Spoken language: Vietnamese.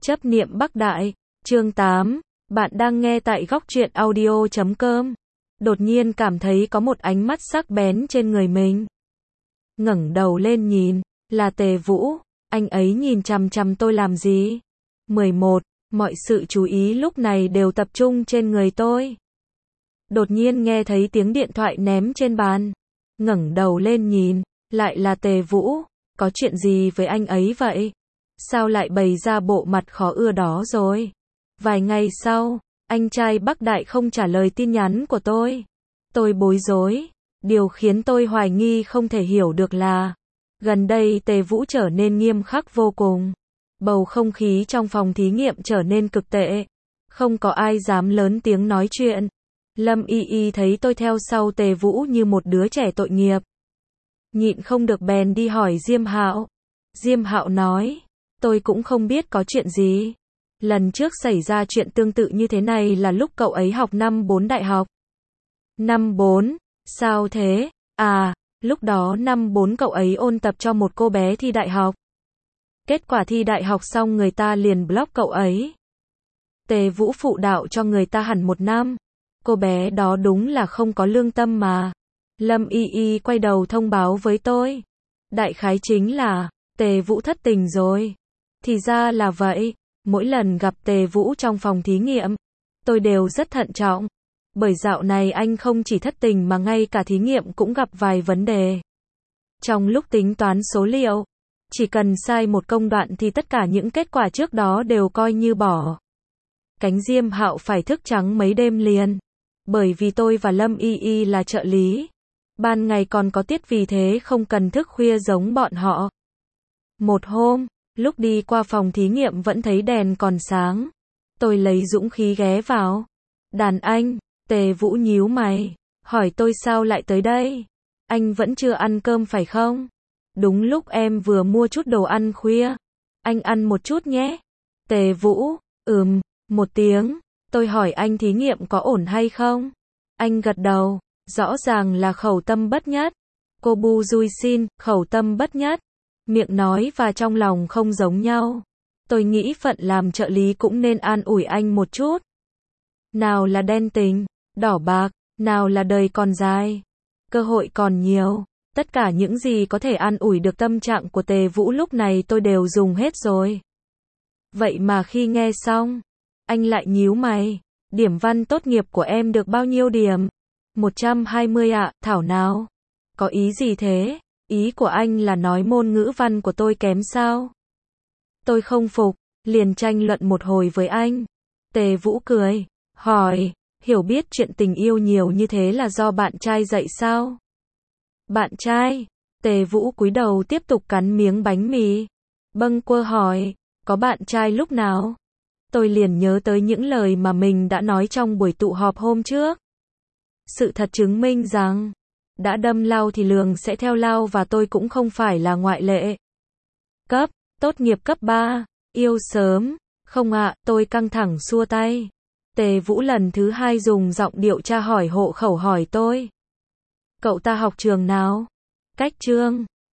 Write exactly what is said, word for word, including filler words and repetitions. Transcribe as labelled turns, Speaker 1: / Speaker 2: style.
Speaker 1: Chấp niệm Bắc Đại, chương tám, bạn đang nghe tại góc truyện audio chấm com. Đột nhiên cảm thấy có một ánh mắt sắc bén trên người mình. Ngẩng đầu lên nhìn, là Tề Vũ, anh ấy nhìn chằm chằm tôi làm gì? mười một, mọi sự chú ý lúc này đều tập trung trên người tôi. Đột nhiên nghe thấy tiếng điện thoại ném trên bàn. Ngẩng đầu lên nhìn, lại là Tề Vũ, có chuyện gì với anh ấy vậy? Sao lại bày ra bộ mặt khó ưa đó rồi? Vài ngày sau, anh trai Bắc Đại không trả lời tin nhắn của tôi. Tôi bối rối. Điều khiến tôi hoài nghi không thể hiểu được là, gần đây Tề Vũ trở nên nghiêm khắc vô cùng. Bầu không khí trong phòng thí nghiệm trở nên cực tệ. Không có ai dám lớn tiếng nói chuyện. Lâm Y Y thấy tôi theo sau Tề Vũ như một đứa trẻ tội nghiệp. Nhịn không được bèn đi hỏi Diêm Hạo. Diêm Hạo nói, tôi cũng không biết có chuyện gì. Lần trước xảy ra chuyện tương tự như thế này là lúc cậu ấy học năm bốn đại học. Năm bốn? Sao thế? À, lúc đó năm bốn cậu ấy ôn tập cho một cô bé thi đại học. Kết quả thi đại học xong người ta liền block cậu ấy. Tề Vũ phụ đạo cho người ta hẳn một năm. Cô bé đó đúng là không có lương tâm mà. Lâm Y Y quay đầu thông báo với tôi. Đại khái chính là, Tề Vũ thất tình rồi. Thì ra là vậy. Mỗi lần gặp Tề Vũ trong phòng thí nghiệm, tôi đều rất thận trọng. Bởi dạo này anh không chỉ thất tình mà ngay cả thí nghiệm cũng gặp vài vấn đề. Trong lúc tính toán số liệu, chỉ cần sai một công đoạn thì tất cả những kết quả trước đó đều coi như bỏ. Cánh Diêm Hạo phải thức trắng mấy đêm liền. Bởi vì tôi và Lâm Y Y là trợ lý. Ban ngày còn có tiết vì thế không cần thức khuya giống bọn họ. Một hôm, lúc đi qua phòng thí nghiệm vẫn thấy đèn còn sáng. Tôi lấy dũng khí ghé vào. Đàn anh, Tề Vũ nhíu mày, hỏi tôi sao lại tới đây? Anh vẫn chưa ăn cơm phải không? Đúng lúc em vừa mua chút đồ ăn khuya. Anh ăn một chút nhé. Tề Vũ, ừm, một tiếng. Tôi hỏi anh thí nghiệm có ổn hay không? Anh gật đầu, rõ ràng là khẩu tâm bất nhất. Cô Bu Dui xin, khẩu tâm bất nhất. Miệng nói và trong lòng không giống nhau. Tôi nghĩ phận làm trợ lý cũng nên an ủi anh một chút. Nào là đen tình, đỏ bạc, nào là đời còn dài. Cơ hội còn nhiều. Tất cả những gì có thể an ủi được tâm trạng của Tề Vũ lúc này tôi đều dùng hết rồi. Vậy mà khi nghe xong, anh lại nhíu mày. Điểm văn tốt nghiệp của em được bao nhiêu điểm? một trăm hai mươi ạ, thảo nào? Có ý gì thế? Ý của anh là nói môn ngữ văn của tôi kém sao? Tôi không phục, liền tranh luận một hồi với anh. Tề Vũ cười, hỏi, hiểu biết chuyện tình yêu nhiều như thế là do bạn trai dạy sao? Bạn trai? Tề Vũ cúi đầu tiếp tục cắn miếng bánh mì. Bâng quơ hỏi, có bạn trai lúc nào? Tôi liền nhớ tới những lời mà mình đã nói trong buổi tụ họp hôm trước. Sự thật chứng minh rằng, đã đâm lao thì lường sẽ theo lao và tôi cũng không phải là ngoại lệ. Cấp, tốt nghiệp cấp ba, yêu sớm, không ạ, tôi căng thẳng xua tay. Tề Vũ lần thứ hai dùng giọng điệu tra hỏi hộ khẩu hỏi tôi. Cậu ta học trường nào? Cách chương,